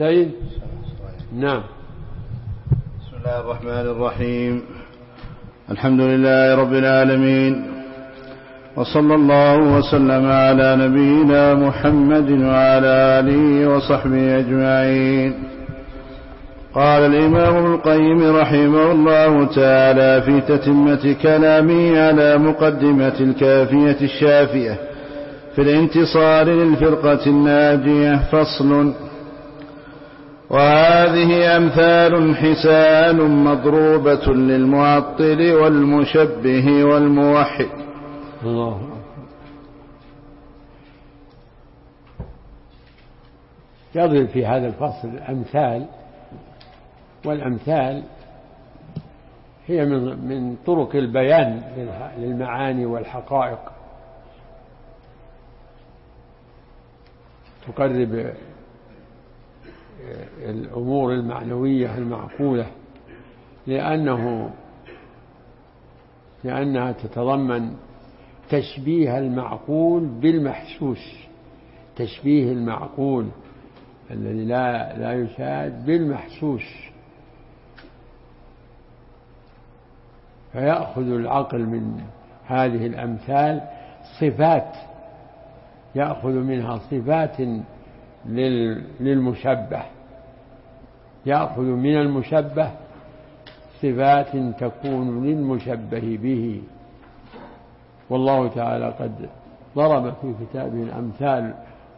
حسين. نعم. بسم الله الرحمن الرحيم. الحمد لله رب العالمين، وصلى الله وسلم على نبينا محمد وعلى آله وصحبه أجمعين. قال الإمام ابن القيم رحمه الله تعالى في تتمة كلامه على مقدمة الكافية الشافية في الانتصار للفرقة الناجية: فصل. وهذه أمثال حسان مضروبة للمعطل والمشبه والموحد. الله. يضرب في هذا الفصل الأمثال، والأمثال هي من طرق البيان للمعاني والحقائق، تقرب الأمور المعنوية المعقولة، لأنها تتضمن تشبيه المعقول بالمحسوس، تشبيه المعقول الذي لا يشاهد بالمحسوس، فيأخذ العقل من هذه الأمثال صفات، يأخذ منها صفات للمشبه، يأخذ من المشبه صفات تكون للمشبه به. والله تعالى قد ضرب في كتابه الأمثال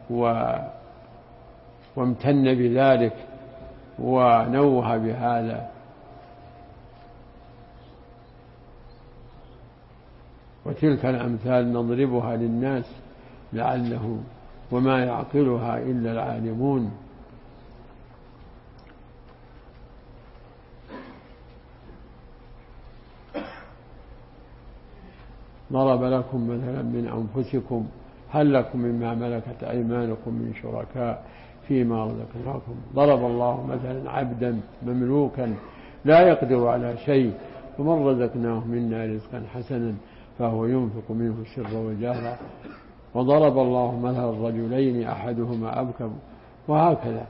وامتن بذلك ونوه بهذا. وتلك الأمثال نضربها للناس لعلهم وما يعقلها إلا العالمون. ضرب لكم مثلا من أنفسكم هل لكم مما ملكت أيمانكم من شركاء فيما رزقناكم. ضرب الله مثلا عبدا مملوكا لا يقدر على شيء ومن رزقناه منا رزقا حسنا فهو ينفق منه سرا وجهرا. وضرب الله مثلا الرجلين أحدهما أبكم، وهكذا.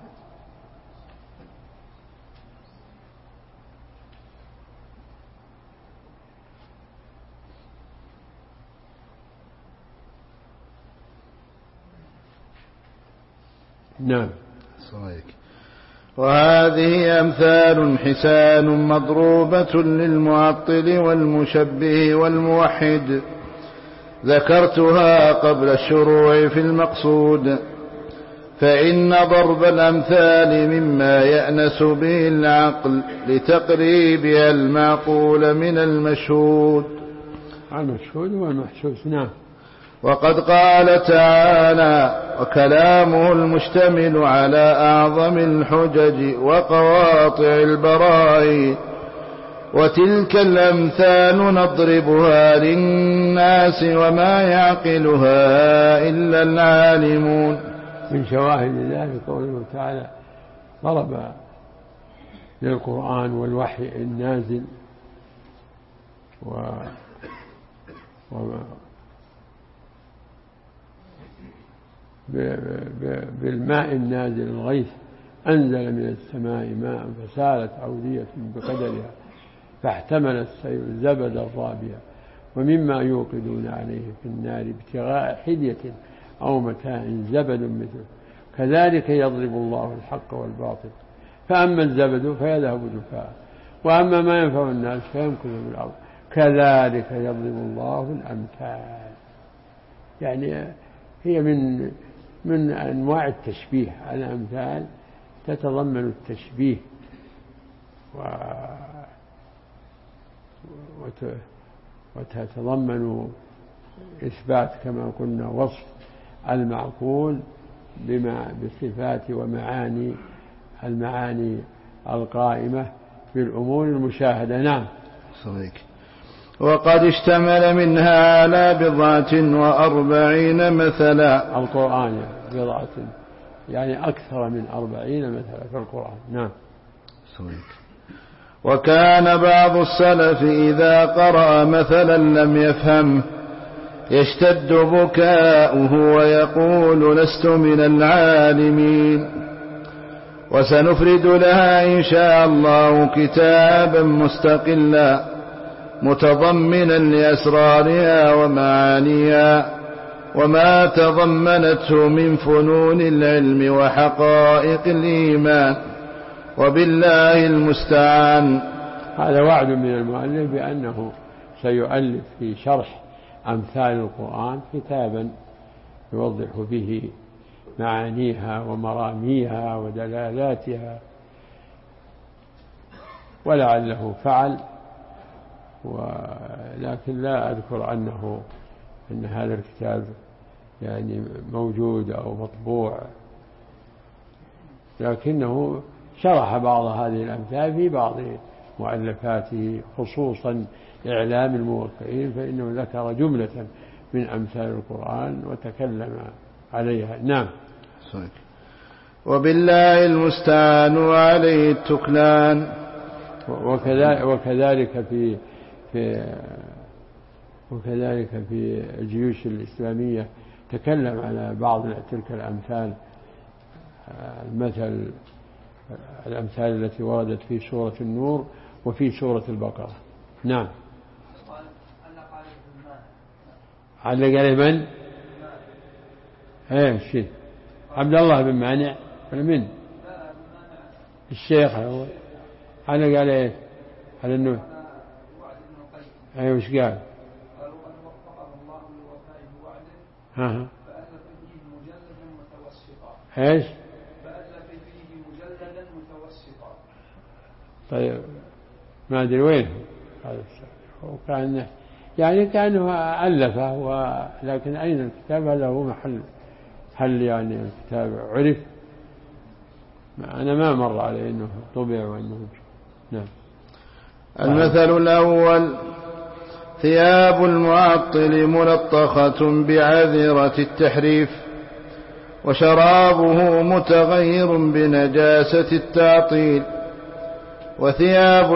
نعم. وهذه أمثال حسان مضروبة للمعطل والمشبه والموحد، ذكرتها قبل الشروع في المقصود، فإن ضرب الأمثال مما يأنس به العقل لتقريبها المعقول من المشهود. المشهود والمحسوس. نعم. وقد قال تعالى: وكلامه المشتمل على أعظم الحجج وقواطع البراء، وتلك الأمثال نضربها للناس وما يعقلها إلا العالمون. من شواهد ذلك قوله تعالى: ضرب للقرآن والوحي النازل بالماء النازل الغيث، أنزل من السماء ماء فسالت أودية بقدرها فاحتمل السيل زبدا رابيا ومما يوقدون عليه في النار ابتغاء حلية أو متاع زبد مثله كذلك يضرب الله الحق والباطل فأما الزبد فيذهب جفاء وأما ما ينفع الناس فيمكث في الأرض كذلك يضرب الله الأمثال. يعني هي من أنواع التشبيه. الأمثال تتضمن التشبيه وتتضمن إثبات كما قلنا وصف المعقول بصفات ومعاني المعاني القائمة بالأمور المشاهدة. نعم. صحيح. وقد اشتمل منها على 40 مثلا. القرآن 40 يعني أكثر من 40 مثلا في القرآن. نعم. صحيح. وكان بعض السلف إذا قرأ مثلا لم يفهمه يشتد بكاؤه ويقول لست من العالمين. وسنفرد لها إن شاء الله كتابا مستقلا متضمنا لأسرارها ومعانيها وما تضمنته من فنون العلم وحقائق الإيمان، وبالله المستعان. هذا وعد من المؤلف بأنه سيؤلف في شرح أمثال القرآن كتابا يوضح به معانيها ومراميها ودلالاتها، ولعله فعل، ولكن لا أذكر أن هذا الكتاب يعني موجود أو مطبوع، لكنه شرح بعض هذه الأمثال في بعض مؤلفاته، خصوصا إعلام الموقعين، فإنه ذكر جملة من أمثال القرآن وتكلم عليها. نعم. وبالله المستعان وعليه التكلان. وكذلك في الجيوش الإسلامية تكلم على بعض تلك الأمثال، الأمثال التي وردت في سورة النور وفي سورة البقرة. نعم. علق عليه من؟ الشيخ عبد الله بن مانع ولا من؟ الشيخ هو علق عليه على النور. وش قال؟ فألف فيه مجلدا متوسطا. ايش؟ فألف فيه مجلدا متوسطا. طيب ما أدري وين هذا، وكان يعني كأنه ألفه، ولكن أين الكتاب؟ هذا هو محل يعني الكتاب عرف، أنا ما مر علي أنه طبع وأنه. نعم. المثل الأول: ثياب المعطل ملطخة بعذرة التحريف، وشرابه متغير بنجاسة التعطيل، وثياب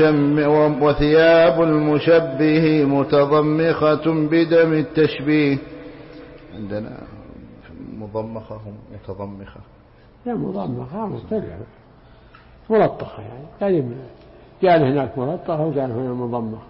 المشبه متضمخة بدم التشبيه. عندنا مضمخة متضمخة. لا مضمخة مختلفة، ملطخة يعني قال هناك ملطخة وقال هنا مضمخة.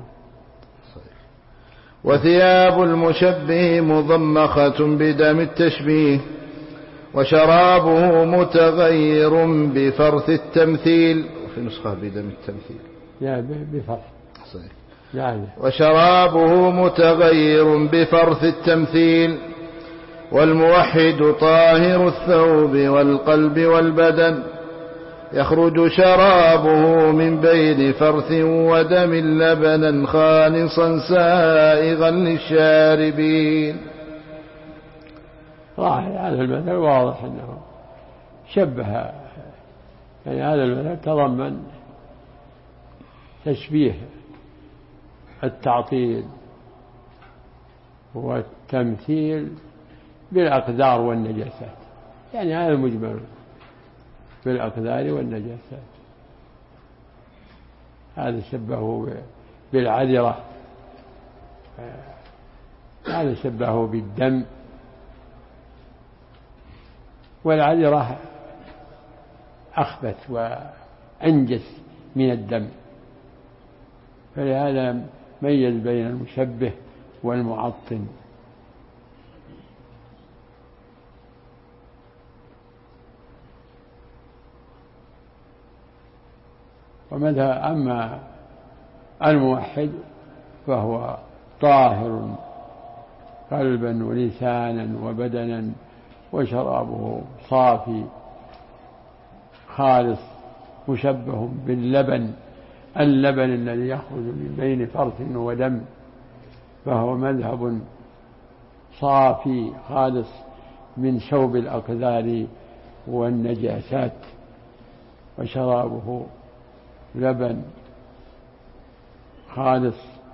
وثياب المشبه مضمخة بدم التشبيه، وشرابه متغير بفرث التمثيل. وفي نسخة بدم التمثيل. لا بفرث. صحيح. يعني. وشرابه متغير بفرث التمثيل. والموحد طاهر الثوب والقلب والبدن، يخرج شرابه من بين فرث ودم لبنا خالصا سائغا للشاربين. هذا المثل واضح أنه شبه، يعني هذا المثل تضمن تشبيه التعطيل والتمثيل بالأقدار والنجاسات، يعني هذا المجمل بالأقدار والنجاسات. هذا شبهه بالعذرة، هذا شبهه بالدم، والعذرة أخبث وأنجس من الدم، فلهذا ميز بين المشبه والمعطل. أما الموحد فهو طاهر قلبا ولسانا وبدنا، وشرابه صافي خالص مشبه باللبن، اللبن الذي يخرج من بين فرث ودم، فهو مذهب صافي خالص من شوب الأقذار والنجاسات، وشرابه لبن خالص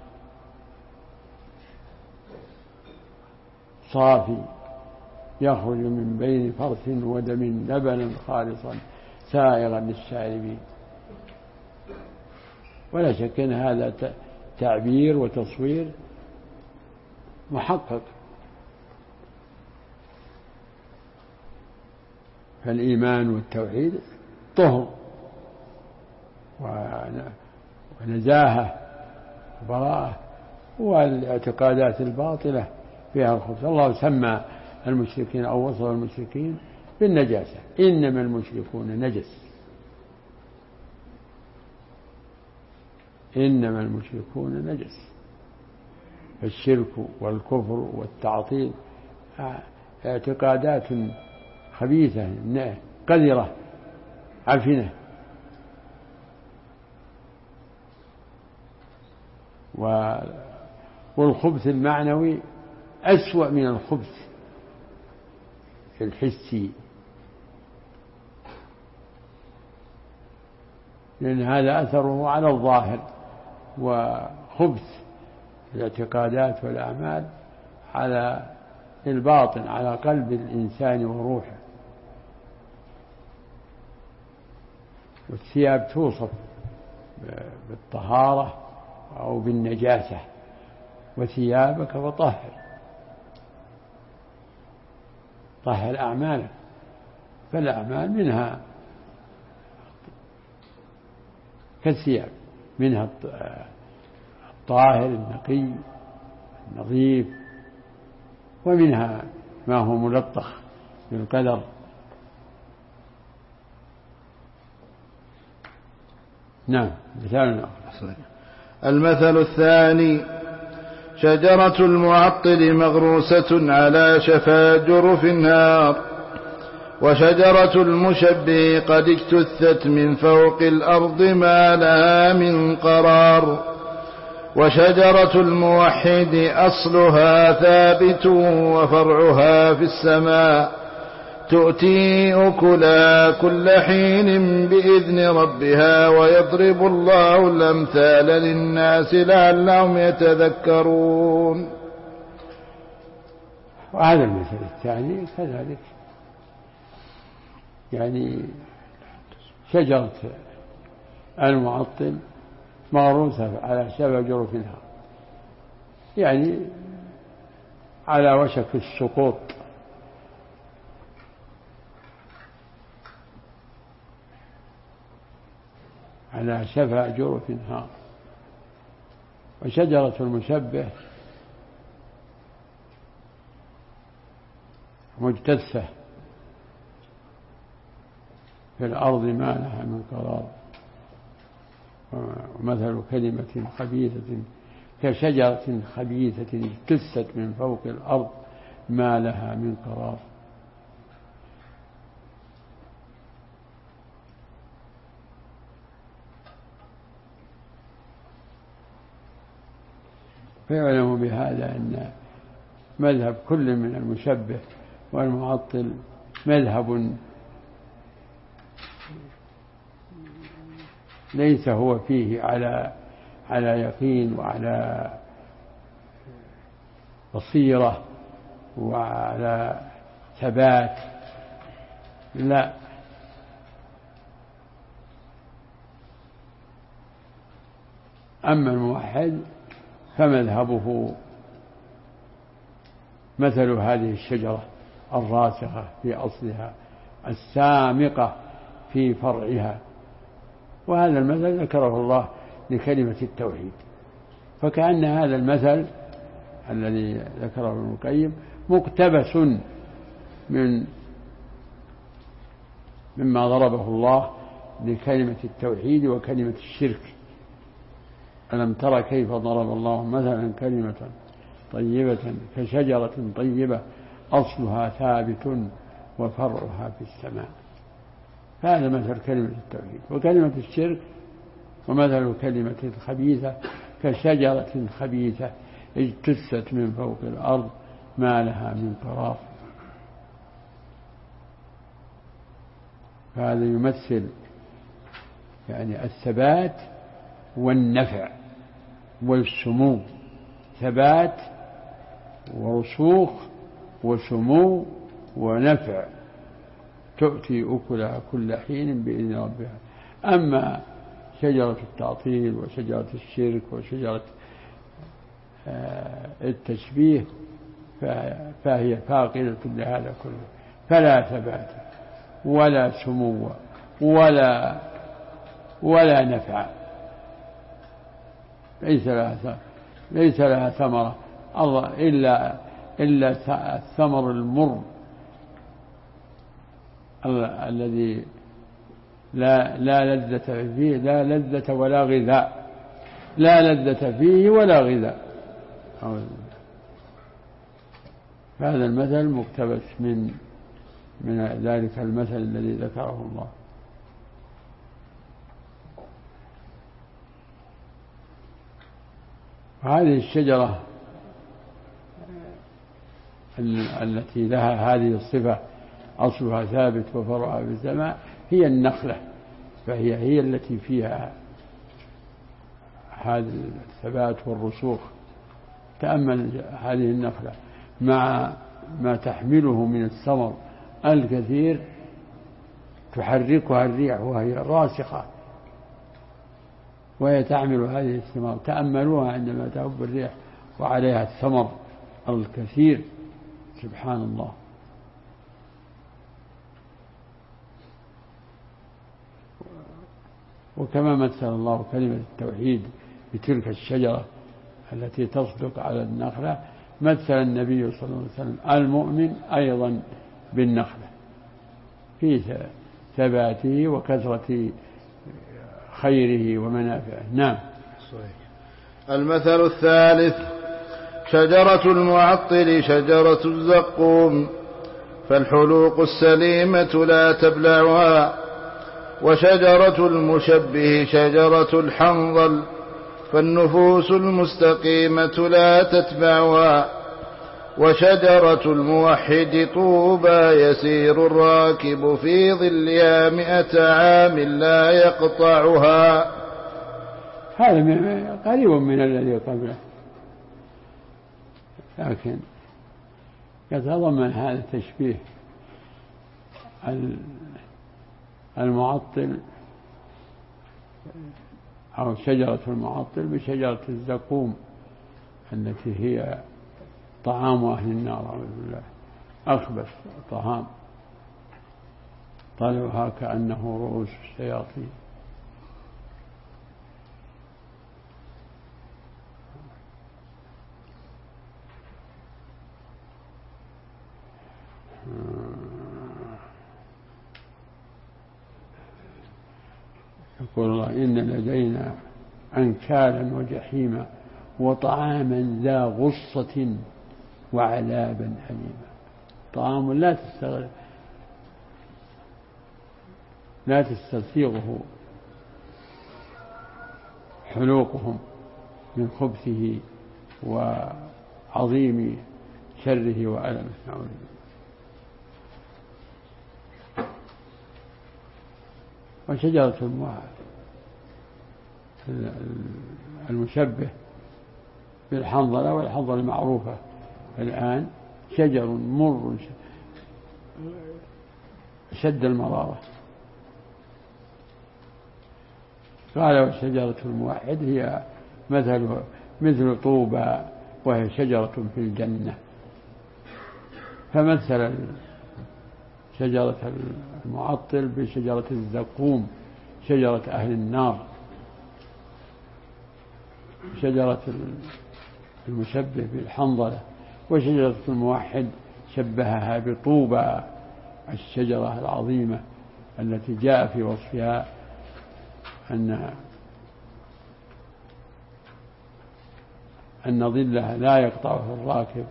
صافي يخرج من بين فرث ودم لبنا خالصا سائغا للشاربين. ولا شك أن هذا تعبير وتصوير محقق، فالإيمان والتوحيد طهر ونزاهة وبراءة، والاعتقادات الباطلة فيها الخبث. الله سمى المشركين أو وصف المشركين بالنجاسة: إنما المشركون نجس. إنما المشركون نجس. فالشرك والكفر والتعطيل اعتقادات خبيثة قذرة عفنة. والخبث المعنوي أسوأ من الخبث الحسي، لأن هذا أثره على الظاهر، وخبث الاعتقادات والأعمال على الباطن، على قلب الإنسان وروحه. والثياب توصف بالطهارة أو بالنجاسة: وثيابك فطهر، طهر أعمالك. فالأعمال منها كالثياب، منها الطاهر النقي النظيف، ومنها ما هو ملطخ بالقدر. نعم. مثال آخر: المثل الثاني: شجرة المعطل مغروسة على شفا جرف النار، وشجرة المشبه قد اجتثت من فوق الأرض ما لها من قرار، وشجرة الموحد أصلها ثابت وفرعها في السماء، تؤتي أكلها كل حين بإذن ربها، ويضرب الله الأمثال للناس لعلهم يتذكرون. وهذا المثل الثاني كذلك، يعني شجرة المعطل مغروسة على شفا جرف النار، يعني على وشك السقوط، على شفا جرف النار. وشجرة المشبه مجتثة في الأرض ما لها من قرار. ومثل كلمة خبيثة كشجرة خبيثة اجتثت من فوق الأرض ما لها من قرار. فيعلم بهذا أن مذهب كل من المشبه والمعطل مذهب ليس هو فيه على يقين وعلى بصيرة وعلى ثبات، لا، أما الموحد فمذهبه مثل هذه الشجرة الراسخة في أصلها السامقة في فرعها. وهذا المثل ذكره الله لكلمة التوحيد، فكأن هذا المثل الذي ذكره ابن القيم مقتبس مما ضربه الله لكلمة التوحيد وكلمة الشرك. ألم تر كيف ضرب الله مثلا كلمة طيبة كشجرة طيبة أصلها ثابت وفرعها في السماء. هذا مثل كلمة التوحيد. وكلمة الشرك ومثل كلمة الخبيثة كشجرة خبيثة اجتثت من فوق الأرض ما لها من قرار. فهذا يمثل يعني الثبات والنفع والسمو، ثبات ورسوخ وسمو ونفع، تؤتي أكلها كل حين بإذن ربها. أما شجرة التعطيل وشجرة الشرك وشجرة التشبيه فهي فاقدة لهذا كله، فلا ثبات ولا سمو ولا نفع، ليس لها ثمرة إلا الثمر المر الذي لا لذة فيه، لا لذة ولا غذاء، لا لذة فيه ولا غذاء. هذا المثل مقتبس من ذلك المثل الذي ذكره الله. هذه الشجرة التي لها هذه الصفة أصلها ثابت وفرعها في السماء هي النخلة، فهي التي فيها هذا الثبات والرسوخ. تأمل هذه النخلة مع ما تحمله من الثمر الكثير تحركها الريح وهي راسخة، وهي تعمل هذه الثمار. تأملوها عندما تهب الريح وعليها الثمر الكثير، سبحان الله. وكما مثل الله كلمة التوحيد بتلك الشجرة التي تصدق على النخلة، مثل النبي صلى الله عليه وسلم المؤمن أيضا بالنخلة في ثباته وكثرة خيره ومنافعه. نعم. المثل الثالث: شجرة المعطل شجرة الزقوم، فالحلوق السليمة لا تبلعها. وشجرة المشبه شجرة الحنظل، فالنفوس المستقيمة لا تتبعها. وشجرة الموحد طوبى، يسير الراكب في ظلها 100 عام لا يقطعها. هذا قريب من الذي قبله، لكن يتضمن هذا التشبيه المعطل أو شجرة المعطل بشجرة الزقوم التي هي طعام أهل النار، أعوذ بالله، أخبث طعام، طلعها كأنه رؤوس الشياطين. يقول الله: إن لدينا أنكالا وجحيما وطعاما ذا غصة وعذابا أليما. طعام لا تستسيغه حلوقهم من خبثه وعظيم شره وألمه. وشجرة المشبه بالحنظلة، والحنظلة المعروفة الآن شجر مر شد المرارة. قال: وشجرة الموحد هي مثل طوبى، وهي شجرة في الجنة. فمثل شجرة المعطل بشجرة الزقوم شجرة أهل النار. شجرة المشبه بالحنظلة، وشجرة الموحد شبهها بطوبى، الشجرة العظيمة التي جاء في وصفها أن ظلها لا يقطعه الراكب،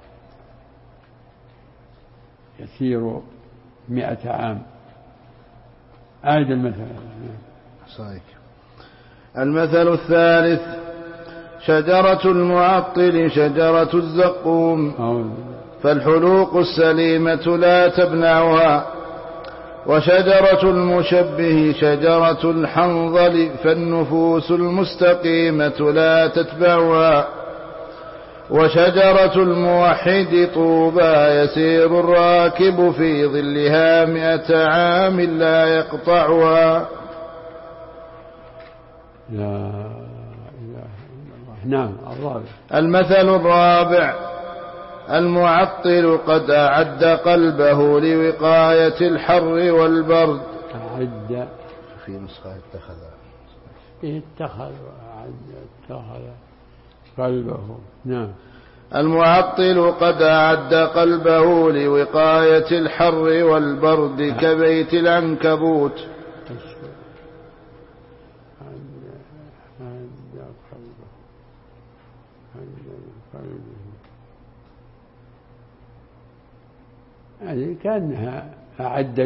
يسير 100 عام. أعد المثل. صحيح. المثل الثالث: شجرة المعطل شجرة الزقوم، فالحلوق السليمة لا تبنعها. وشجرة المشبه شجرة الحنظل، فالنفوس المستقيمة لا تتبعها. وشجرة الموحد طوبى، يسير الراكب في ظلها 100 عام لا يقطعها. لا إله إلا الله. نعم. الرابع. المثل الرابع: المعطل قد أعد قلبه لوقاية الحر والبرد، أعد في نسخة اتخذ. اتخذ قلبه. نعم. المعطل قد أعد قلبه لوقاية الحر والبرد كبيت العنكبوت. يعني كأنها أعد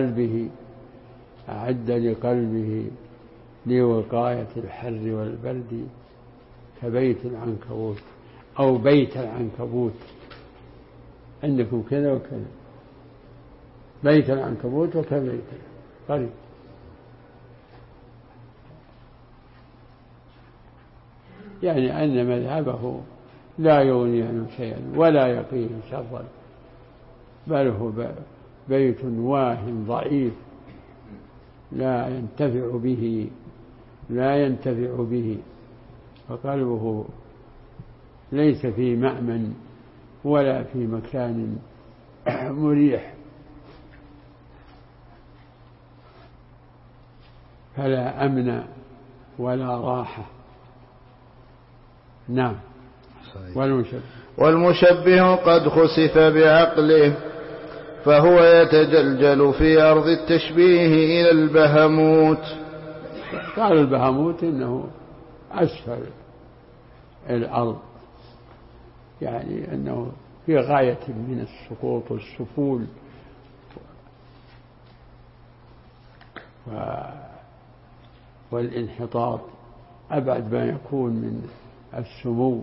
لقلبه لوقاية الحر والبرد كبيت العنكبوت أو بيت العنكبوت. عندكم كذا وكذا، بيت العنكبوت وكبيت قريب. يعني أن مذهبه لا يغني عنه شيئا ولا يقيه شرا، بل هو بيت واهن ضعيف لا ينتفع به، فقلبه ليس في مأمن ولا في مكان مريح، فلا أمن ولا راحة. نعم. والمشبه قد خسف بعقله فهو يتجلجل في أرض التشبيه إلى البهموت. قال البهموت إنه أسفل الأرض، يعني أنه في غاية من السقوط والسفول والانحطاط، أبعد ما يكون من السمو.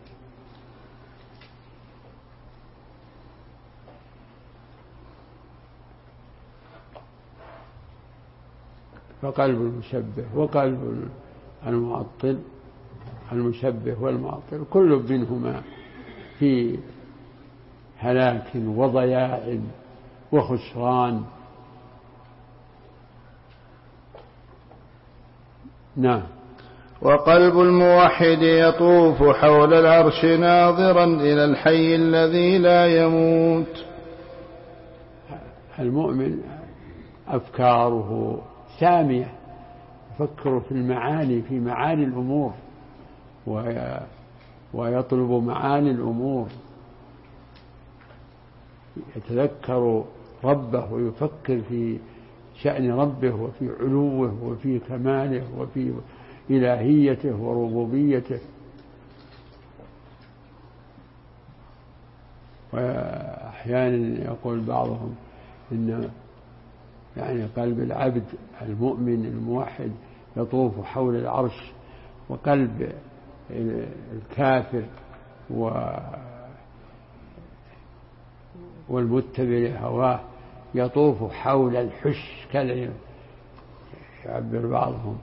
فقلب المشبه وقلب المعطل، المشبه والمعطل كل منهما في هلاك وضياع وخسران. نعم. وقلب الموحد يطوف حول العرش ناظرا إلى الحي الذي لا يموت. المؤمن أفكاره سامية، يفكر في معاني الأمور ويطلب معاني الأمور، يتذكر ربه ويفكر في شأن ربه وفي علوه وفي كماله وفي إلهيته وربوبيته. وأحيانا يقول بعضهم إن يعني قلب العبد المؤمن الموحد يطوف حول العرش، وقلب الكافر والمتبع لهواه يطوف حول الحش، كذا يعبر بعضهم.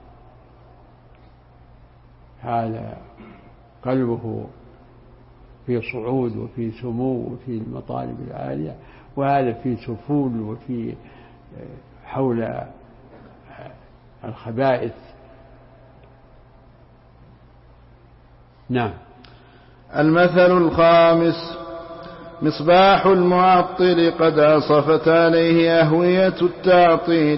هذا قلبه في صعود وفي سمو وفي المطالب العالية، وهذا في سفول وفي حول الخبائث. نعم. المثل الخامس: مصباح المعطل قد عصفت عليه أهوية التعطيل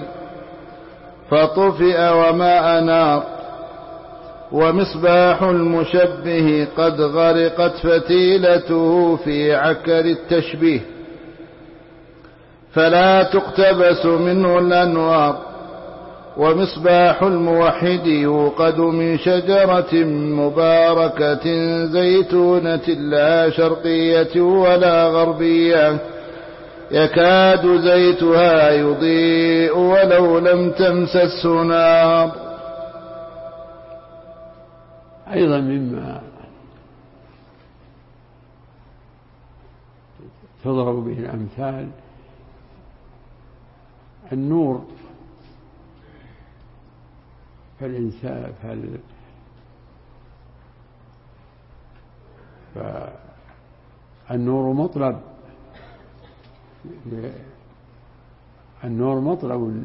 فطفئ وما أنار، ومصباح المشبه قد غرقت فتيلته في عكر التشبيه فلا تقتبس منه الأنوار. ومصباح الموحد يوقد من شجرة مباركة زيتونة لا شرقية ولا غربية يكاد زيتها يضيء ولو لم تمسسه نار. أيضا مما تضرب به الأمثال النور. فالإنسان فالنور مطلب، النور مطلب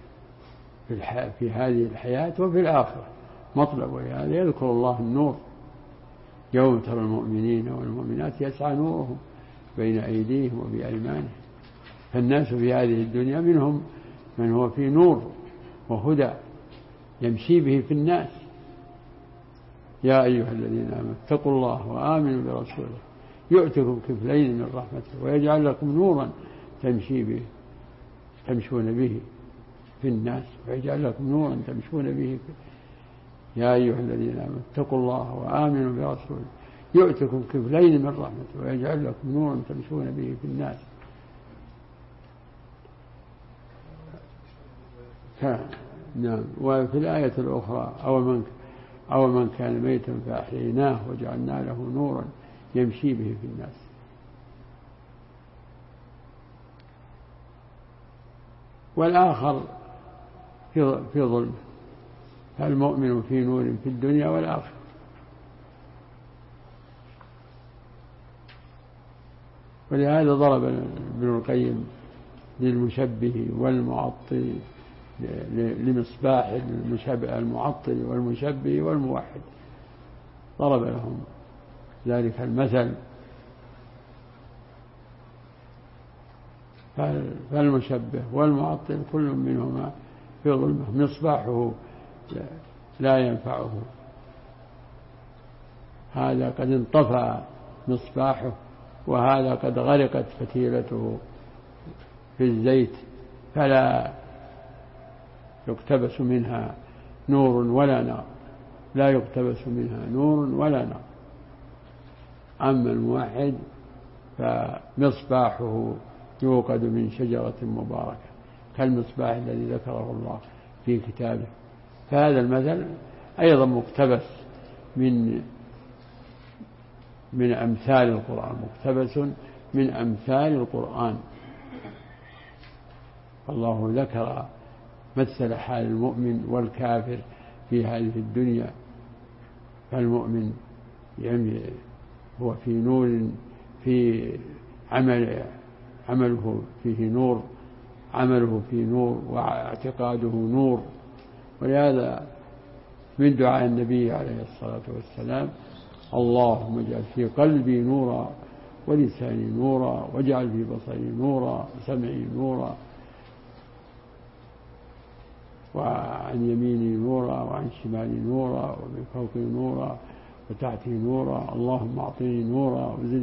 في هذه الحياة وفي الآخرة مطلب، ولهذا يذكر الله النور: يوم ترى المؤمنين والمؤمنات يسعى نورهم بين أيديهم وبأيمانهم. فالناس في هذه الدنيا منهم من هو في نور وهدى يمشي به في الناس. يا أيها الذين آمنوا اتقوا الله وآمنوا برسوله يؤتكم كفلين من رحمته ويجعل لكم نورا تمشون به في الناس ويجعل لكم نورا تمشون به يا أيها الذين آمنوا اتقوا الله وآمنوا برسوله يؤتكم كفلين من رحمته ويجعل لكم نورا تمشون به في الناس. نعم. وفي الآية الأخرى أو من كان ميتا فأحييناه وجعلنا له نورا يمشي به في الناس. والآخر في ظلم، فالمؤمن في نور في الدنيا والآخرة. ولهذا ضرب ابن القيم للمشبه والمعطل لمصباح المعطل والمشبه والموحد، ضرب لهم ذلك المثل. فالمشبه والمعطل كل منهما في ظلمة، مصباحه لا ينفعه، هذا قد انطفأ مصباحه وهذا قد غرقت فتيلته في الزيت فلا يقتبس منها نور ولا نار، لا يقتبس منها نور ولا نار. أما الموحد فمصباحه يوقد من شجرة مباركة كالمصباح الذي ذكره الله في كتابه. فهذا المثل أيضا مقتبس من أمثال القرآن، مقتبس من أمثال القرآن. الله ذكر مثل حال المؤمن والكافر في هذه الدنيا. فالمؤمن هو في نور، في عمله فيه نور، عمله فيه نور واعتقاده نور. ولهذا من دعاء النبي عليه الصلاة والسلام: اللهم اجعل في قلبي نورا ولساني نورا واجعل في بصري نورا وسمعي نورا وعن يميني نورا وعن شمالي نورا ومن فوقي نورا وتحتي نورا، اللهم أعطني نورا وزدني.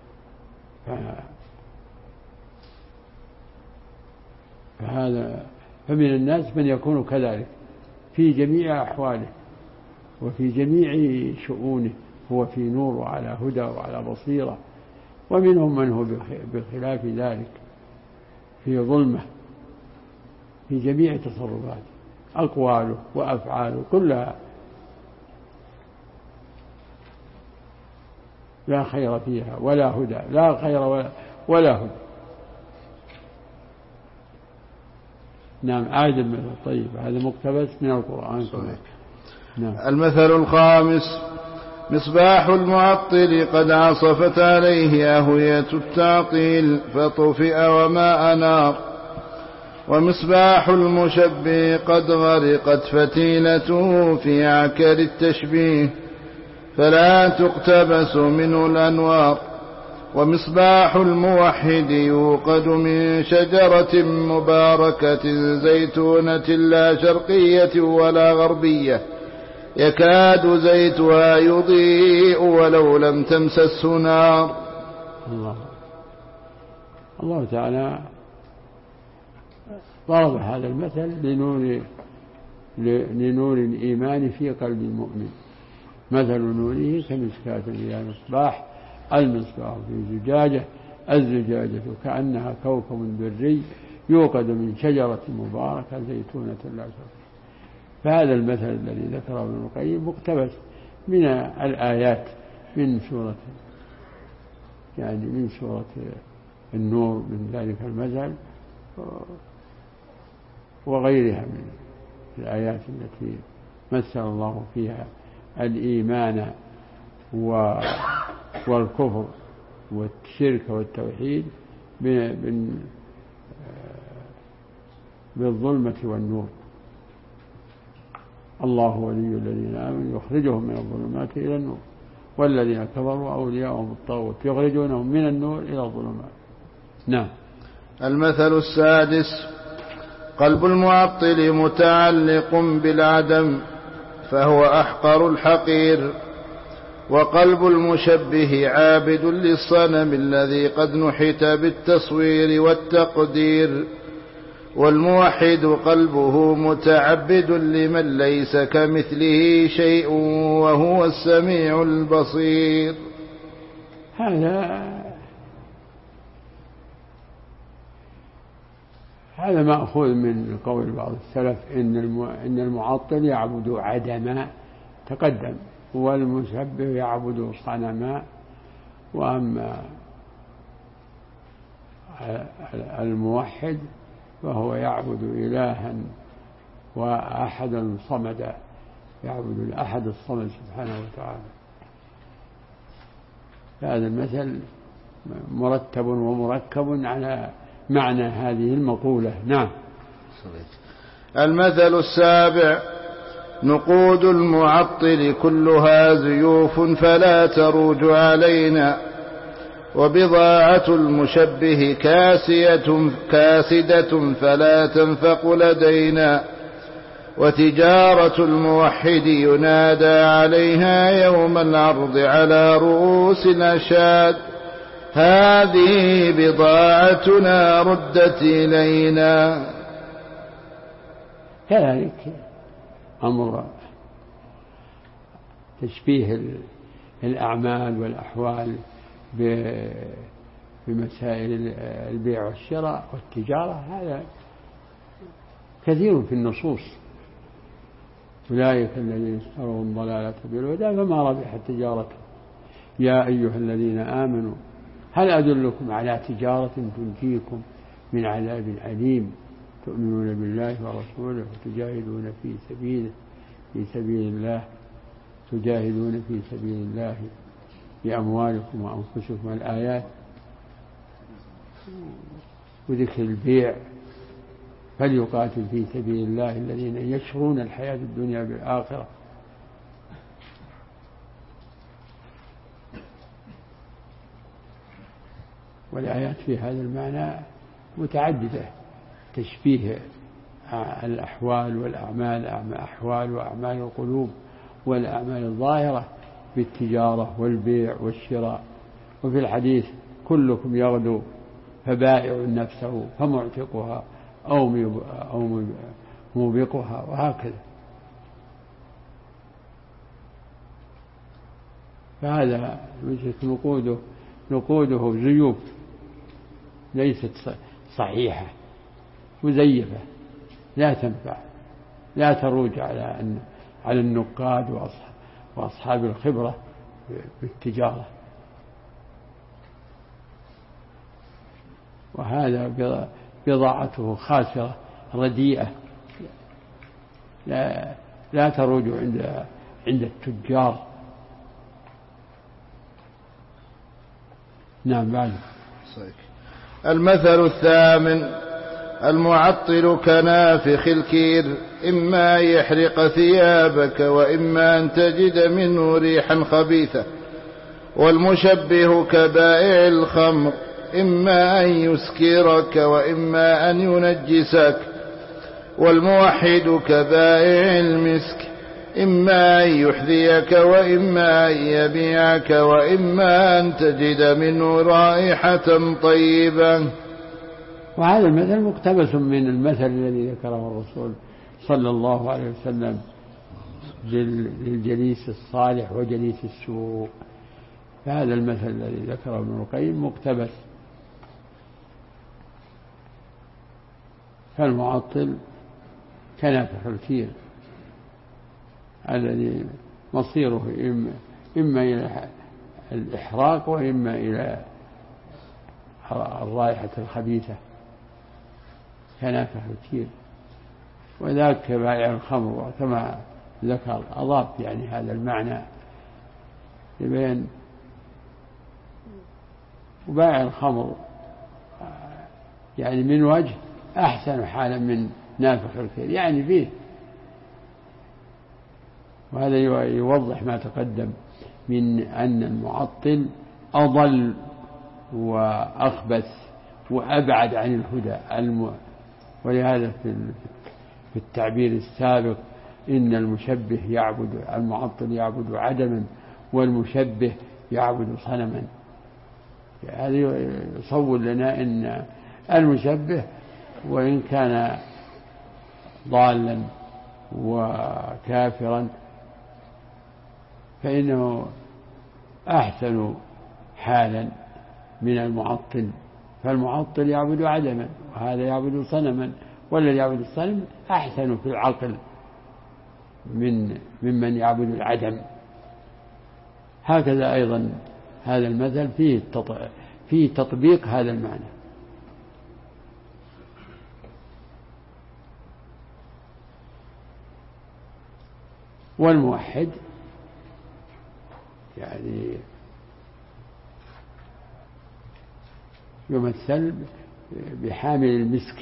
فمن الناس من يكون كذلك في جميع أحواله وفي جميع شؤونه، هو في نور وعلى هدى وعلى بصيرة. ومنهم من هو بخلاف ذلك في ظلمة في جميع تصرفاته، أقواله وأفعاله كلها لا خير فيها ولا هدى، لا خير ولا هدى. نعم. عاد المثل طيب، هذا مقتبس من القرآن كله. نعم. المثل الخامس: مصباح المعطل قد عصفت عليه أهوية التعطيل فطفئ وما أنار، ومصباح المشبه قد غرقت فتيلته في عكر التشبيه فلا تقتبس منه الأنوار، ومصباح الموحد يوقد من شجرة مباركة زيتونة لا شرقية ولا غربية يكاد زيتها يضيء ولو لم تمسسه نار. الله تعالى ضرب هذا المثل لنور الإيمان في قلب المؤمن. مثل نوره كمشكاة فيها مصباح، المصباح في زجاجة، الزجاجة كأنها كوكب دري يوقد من شجرة مباركة زيتونة لا شرقية. فهذا المثل الذي ذكره ابن القيم مقتبس من الآيات من سورة النور، من ذلك المثل وغيرها من الآيات التي مثل الله فيها الإيمان والكفر والشرك والتوحيد بالظلمة والنور. الله ولي الذين آمنوا يخرجهم من الظلمات إلى النور، والذين كفروا أولياءهم الطاغوت يخرجونهم من النور إلى الظلمات. نعم. المثل السادس: قلب المعطل متعلق بالعدم فهو أحقر الحقير، وقلب المشبه عابد للصنم الذي قد نحت بالتصوير والتقدير، والموحد قلبه متعبد لمن ليس كمثله شيء وهو السميع البصير. هذا مأخوذ من قول بعض السلف إن المعطل يعبد عدما تقدم، والمشبه يعبد صنما، وأما الموحد فهو يعبد إلها وأحدا صمدا، يعبد الأحد الصمد سبحانه وتعالى. هذا المثل مرتب ومركب على معنى هذه المقولة. نعم. المثل السابع: نقود المعطل كلها زيوف فلا تروج علينا، وبضاعة المشبه كاسدة فلا تنفق لدينا، وتجارة الموحد ينادى عليها يوم العرض على رؤوس الأشهاد، هذه بضاعتنا ردت إلينا. كذلك أمر تشبيه الأعمال والأحوال بمسائل البيع والشراء والتجارة هذا كثير في النصوص. أولئك الذين اشتروا الضلالة بالهدى فما ربحت تجارتهم يا أيها الذين آمنوا هل أدلكم على تجارة تنجيكم من عذاب أليم تؤمنون بالله ورسوله وتجاهدون في سبيل الله بأموالكم وأنفسكم. الآيات وذكر البيع: فليقاتل في سبيل الله الذين يشرون الحياة الدنيا بالآخرة. والآيات في هذا المعنى متعددة، تشبيه الأحوال والأعمال، أحوال وأعمال القلوب والأعمال الظاهرة بالتجارة والبيع والشراء. وفي الحديث: كلكم يغدو فبائع نفسه فمعتقها أو موبقها، وهكذا. فهذا نقوده زيوف ليست صحيحة، مزيفة، لا تنفع، لا تروج على النقاد وأصحاب الخبرة بالتجارة. وهذا بضاعته خاسرة رديئة لا تروج عند التجار. نعم. بعد. المثل الثامن: المعطل كنافخ الكير، إما يحرق ثيابك وإما أن تجد منه ريحا خبيثة، والمشبه كبائع الخمر، إما أن يسكرك وإما أن ينجسك، والموحد كبائع المسك، إما أن يحذيك وإما أن يبيعك وإما أن تجد منه رائحة طيبة. وهذا المثل مقتبس من المثل الذي ذكره الرسول صلى الله عليه وسلم للجليس الصالح وجليس السوء. فهذا المثل الذي ذكره ابن القيم مقتبس. فالمعطل كنافخ الكير الذي مصيره إما إلى الإحراق وإما إلى الرائحة الخبيثة، كنافخ الكير. وذاك بائع الخمر كما ذكر أضاف يعني هذا المعنى لبين. وبائع الخمر يعني من وجه أحسن حالا من نافخ الكير يعني فيه. وهذا يوضح ما تقدم من أن المعطل أضل وأخبث وأبعد عن الهدى ولهذا في التعبير السابق إن المشبه المعطل يعبد عدما والمشبه يعبد صنما. هذا يصور لنا أن المشبه وإن كان ضالا وكافرا فإنه أحسن حالا من المعطل، فالمعطل يعبد عدما وهذا يعبد صنما، والذي يعبد الصنم أحسن في العقل ممن يعبد العدم. هكذا أيضا هذا المثل فيه تطبيق هذا المعنى. والموحد يعني يمثل بحامل المسك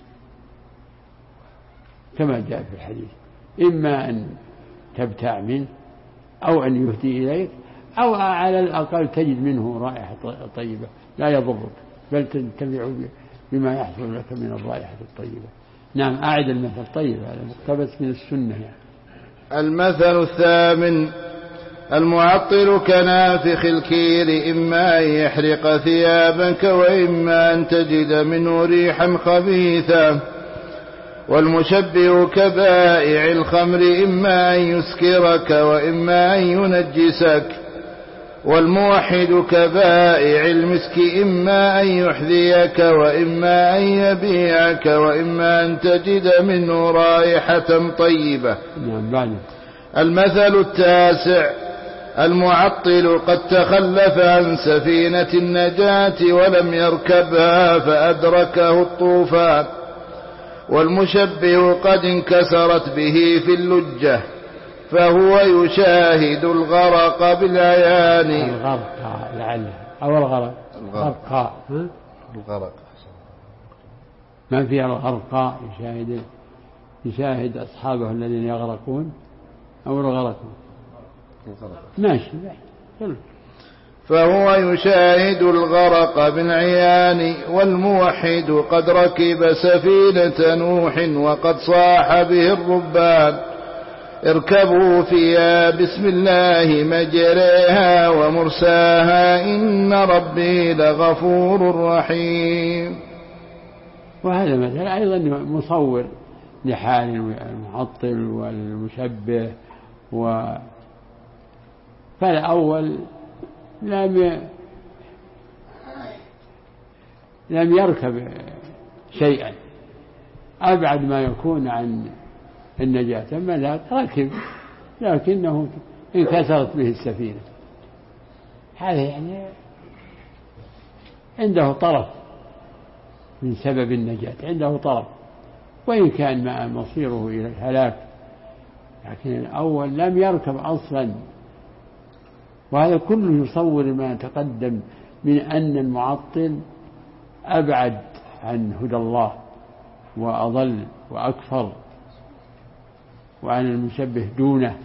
كما جاء في الحديث، إما أن تبتاع منه أو أن يهدي إليك أو على الأقل تجد منه رائحة طيبة لا يضرك بل تنتفع بما يحصل لك من الرائحة الطيبة. نعم، أعد المثل. طيب، هذا مقتبس من السنة يعني. المثل الثامن: المعطل كنافخ الكير، إما أن يحرق ثيابك وإما أن تجد منه ريحا خبيثة. والمشبه كبائع الخمر، إما أن يسكرك وإما أن ينجسك. والموحد كبائع المسك، إما أن يحذيك وإما أن يبيعك وإما أن تجد منه رائحة طيبة. المثل التاسع: المعطل قد تخلف عن سفينة النجاة ولم يركبها فأدركه الطوفان. والمشبه قد انكسرت به في اللجة فهو يشاهد الغرق بالعيان. الغرق لعله أو الغرق ما فيها الغرق يشاهد أصحابه الذين يغرقون أو الغرقون ماشي. فهو يشاهد الغرق بالعيان. والموحد قد ركب سفينة نوح وقد صاح به الربان: اركبوا فيها بسم الله مجريها ومرساها إن ربي لغفور رحيم. وهذا مثلا أيضا مصور لحال المعطل والمشبه. فالأول لم يركب شيئا أبعد ما يكون عن النجاة، أما ذاك ركب لكنه انكسرت به السفينة. هذا يعني عنده طرف من سبب النجاة، عنده طرف وإن كان مصيره إلى الهلاك، لكن الأول لم يركب أصلا. وهذا كله يصور ما تقدم من أن المعطل أبعد عن هدى الله وأضل وأكفر، وعن المشبه دونه.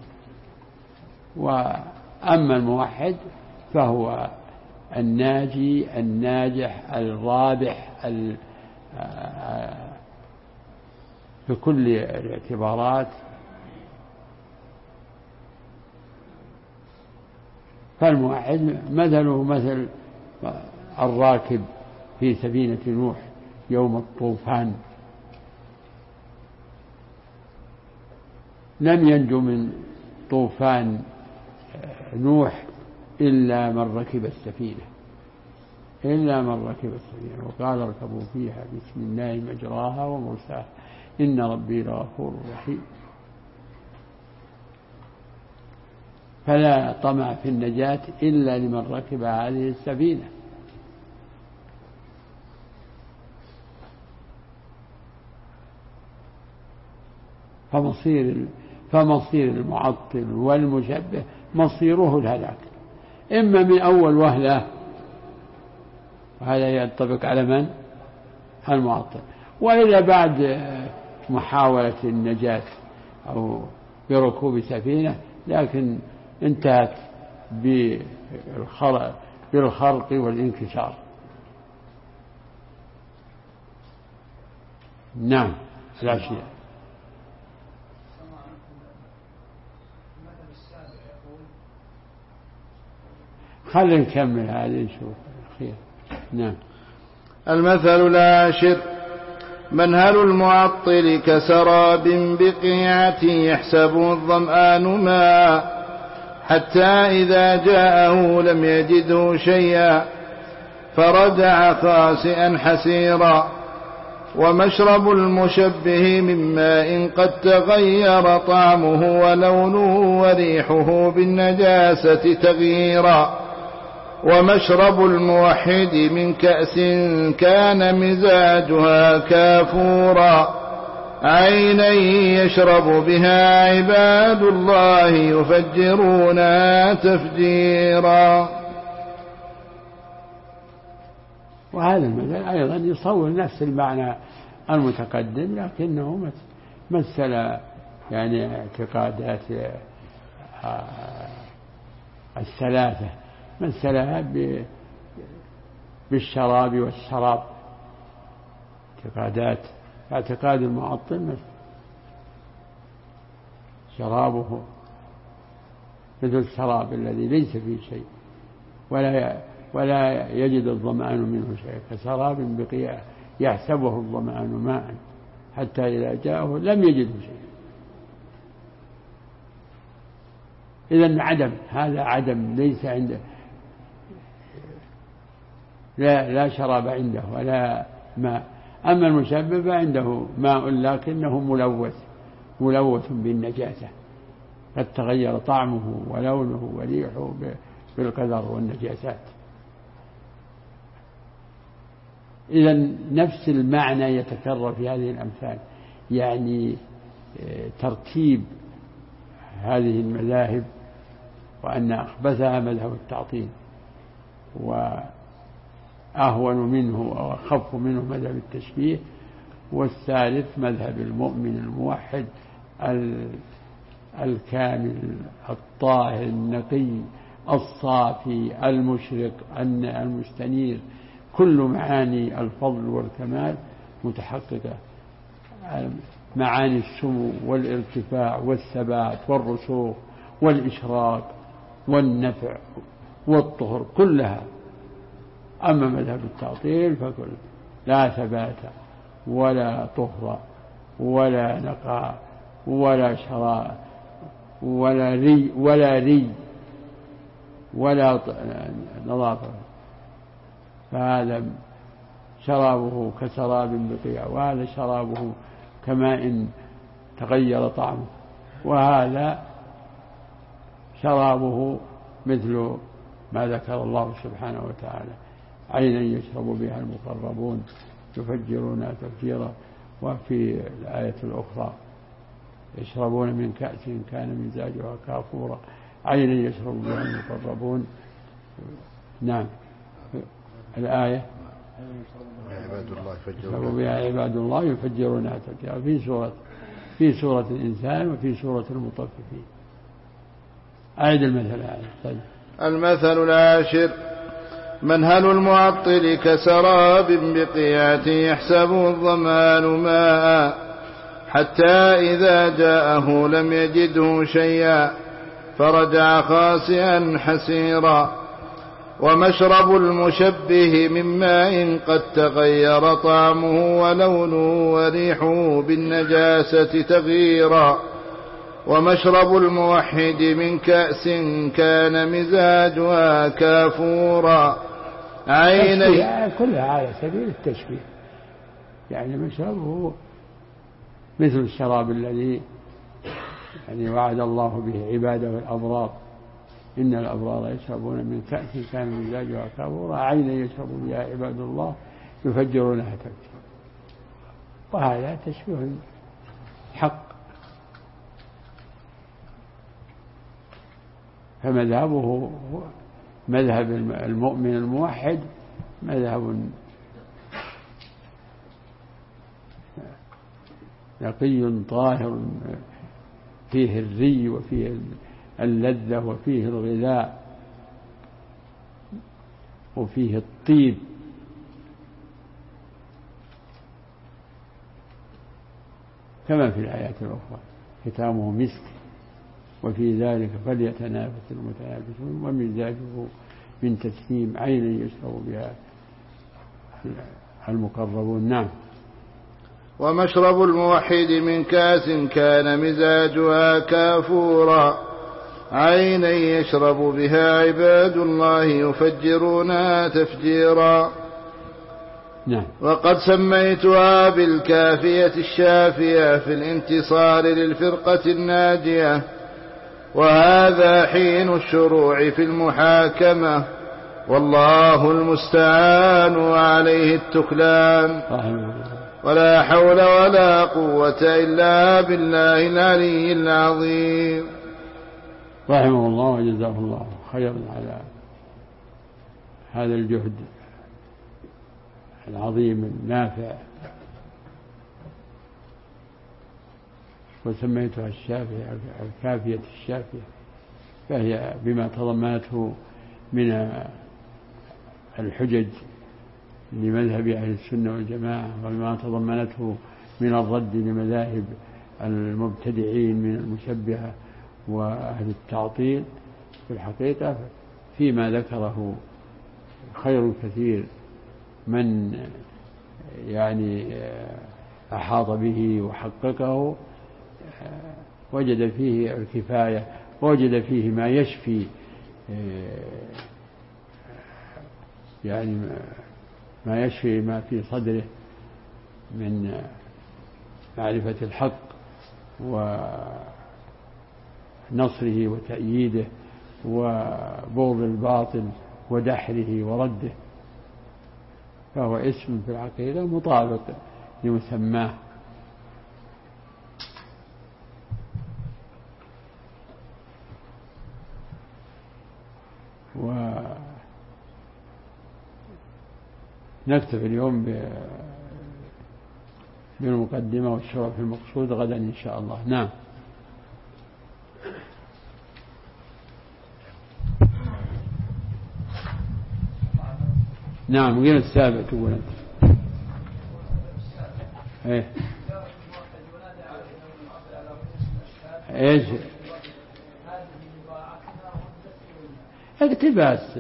وأما الموحد فهو الناجي الناجح الرابح بكل الاعتبارات. فالموحد مثله مثل الراكب في سفينة نوح يوم الطوفان، لم ينجو من طوفان نوح إلا من ركب السفينة، وقال اركبوا فيها بسم الله مجراها ومرساها إن ربي لغفور رحيم. فلا طمع في النجاة إلا لمن ركب هذه السفينة. فمصير المعطل والمشبه مصيره الهلاك، إما من أول وهلة، وهذا ينطبق على من؟ المعطل، وإذا بعد محاولة النجاة أو بركوب سفينة لكن انتهت بالخرق والانكسار. نعم العشية. خلينا نكمل هذه نشوف خير. نعم. المثل العاشر: منهل المعطل كسراب بقيعة يحسبه الظمآن ماء حتى إذا جاءه لم يجده شيئا فرجع خاسئا حسيرا. ومشرب المشبه من ماء قد تغير طعمه ولونه وريحه بالنجاسة تغييرا. ومشرب الموحد من كأس كان مزاجها كافورا عينا يشرب بها عباد الله يفجرونها تفجيرا. وهذا المثل أيضا يصور نفس المعنى المتقدم، لكنه مثل يعني اعتقادات الثلاثة، مثلها بالشراب والشراب. اعتقاد المعطل شرابه مثل الشراب الذي ليس فيه شيء ولا يجد الظمآن منه شيء، كسراب بقيعة يحسبه الظمآن ماء حتى إذا جاءه لم يجده شيء. إذن عدم، هذا عدم، ليس عنده لا شراب عنده ولا ماء. أما المشبه عنده ماء لكنه ملوث بالنجاسة، قد تغير طعمه ولونه وريحه بالقذر والنجاسات. إذن نفس المعنى يتكرر في هذه الأمثال، يعني ترتيب هذه المذاهب، وأن أخبثها مذهب التعطيل، وأهون منه أو أخف منه مذهب التشبيه، والثالث مذهب المؤمن الموحد الكامل الطاهر النقي الصافي المشرق المستنير، كل معاني الفضل والكمال متحققة، معاني السمو والارتفاع والثبات والرسوخ والإشراق والنفع والطهر كلها. أما مذهب التعطيل فكل لا ثبات ولا طهر ولا نقاء ولا شراء ولا ري ولا نظافة، فهذا شرابه كسراب بقيع، وهذا شرابه كماء تغير طعمه، وهذا شرابه مثل ما ذكر الله سبحانه وتعالى: عينا يشرب بها المقربون يفجرونها تفجيرا. وفي الآية الأخرى: يشربون من كأس كان مزاجها كافورا عينا يشرب بها المقربون. نعم الآية: يشرب بها عباد الله يفجرونها تفجيرا، في سورة الإنسان وفي سورة المطففين. أعد المثل هذا. طيب. المثل العاشر: منهل المعطل كسراب بقيعة يحسبه الظمآن ماء حتى إذا جاءه لم يجده شيئا فرجع خاسئا حسيرا. ومشرب المشبه من ماء قد تغير طعمه ولونه وريحه بالنجاسة تغييرا. ومشرب الموحد من كأس كان مزاجها كافورا عيني. كلها على سبيل التشبيه، يعني مشربه مثل الشراب الذي يعني وعد الله به عباده الأبرار: إن الأبرار يشربون من كأس كان مزاجها كافورا عينا يشرب بها عباد الله يفجرونها تفجيرا. وهذا تشبيه حق. فمذهبه مذهب المؤمن الموحد مذهب نقي طاهر، فيه الري وفيه اللذة وفيه الغذاء وفيه الطيب. كما في الآيات الأخرى ختامه مسك وفي ذلك فليتنافس المتنافسون ومزاجه من تسنيم عينا يشرب بها المقربون. نعم. ومشرب الموحد من كاس كان مزاجها كافورا عينا يشرب بها عباد الله يفجرونها تفجيرا. نعم. وقد سميتها بالكافية الشافية في الانتصار للفرقة الناجية، وهذا حين الشروع في المحاكمة، والله المستعان وعليه التكلان، ولا حول ولا قوة إلا بالله العلي العظيم. رحمه الله وجزاه الله خيرا على هذا الجهد العظيم النافع. وسميتها الشافية الكافية الشافية، فهي بما تضمنته من الحجج لمذهب أهل السنة والجماعة، وما تضمنته من الرد لمذاهب المبتدعين من المشبهة وأهل التعطيل. في الحقيقة فيما ذكره خير كثير من يعني أحاط به وحققه، وجد فيه الكفاية، ووجد فيه ما يشفي يعني ما يشفي ما في صدره من معرفة الحق ونصره وتأييده وبغض الباطل ودحره ورده، فهو اسم في العقيدة مطابق لمسماه. ونكتفي اليوم بالمقدمة والشرح في المقصود غدا إن شاء الله. نعم. نعم. غير السابع تقول أنت. إيه إيش اقتباس.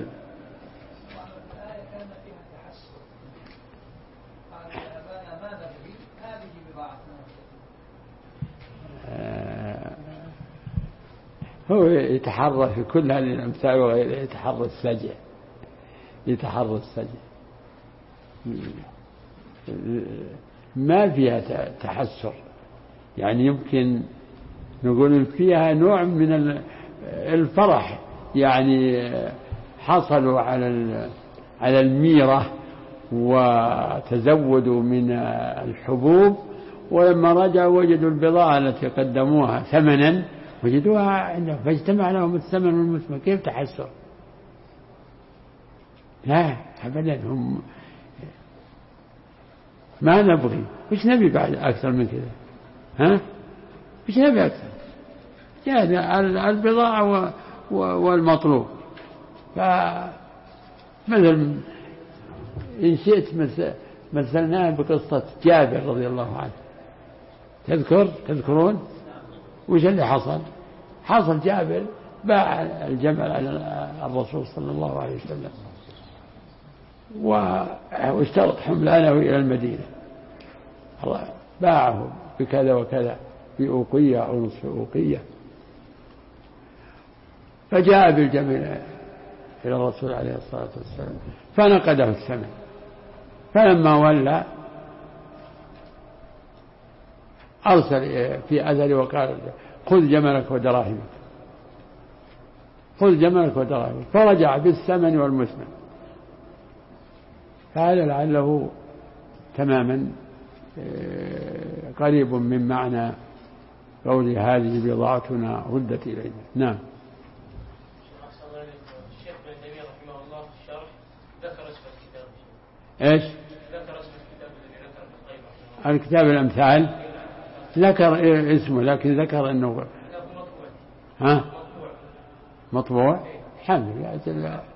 هو يتحرى في كل هذه الأمثال وغيره، يتحرى السجع ما فيها تحسر، يعني يمكن نقول فيها نوع من الفرح، يعني حصلوا على الميرة وتزودوا من الحبوب، ولما رجعوا وجدوا البضاعة التي قدموها ثمنا وجدوها عندهم، فاجتمع لهم الثمن والمثمن. كيف تحسر؟ لا أبدا، هم ما نبغي، وش نبي بعد أكثر من كذا؟ وش نبي أكثر؟ جاء البضاعة والمطلوب. فمثل إن شئت مثلناه بقصة جابر رضي الله عنه. تذكرون وش اللي حصل جابر باع الجمل على الرسول صلى الله عليه وسلم واشترط حملانه إلى المدينة، باعه بكذا وكذا، بأوقية أو نصف أوقية. فجاء بالجمل إلى الرسول عليه الصلاة والسلام فنقده الثمن، فلما ولى أرسل في أثره وقال خذ جملك ودراهمك، فرجع بالثمن والمثمن. هذا لعله تماما قريب من معنى قول هذه بضاعتنا ردت إلينا. نعم. الشيخ ابن تيمية رحمه الله في الشرح ذكر اسم الكتاب. ايش؟ ذكر اسم الكتاب الذي ذكر في القيمة. الكتاب الأمثال ذكر اسمه، لكن ذكر أنه مطبوع. مطبوع. الحمد لله.